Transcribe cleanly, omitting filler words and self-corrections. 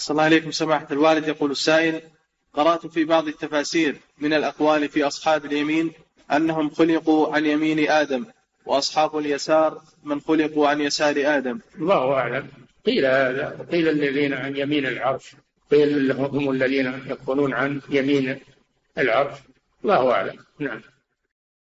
أحسن الله عليكم سماحة الوالد. يقول السائل: قرأت في بعض التفاسير من الأقوال في أصحاب اليمين أنهم خلقوا عن يمين آدم، وأصحاب اليسار من خلقوا عن يسار آدم. الله أعلم. قيل هذا، قيل الذين عن يمين العرش، قيل هم الذين يكونون عن يمين العرش. الله أعلم. نعم.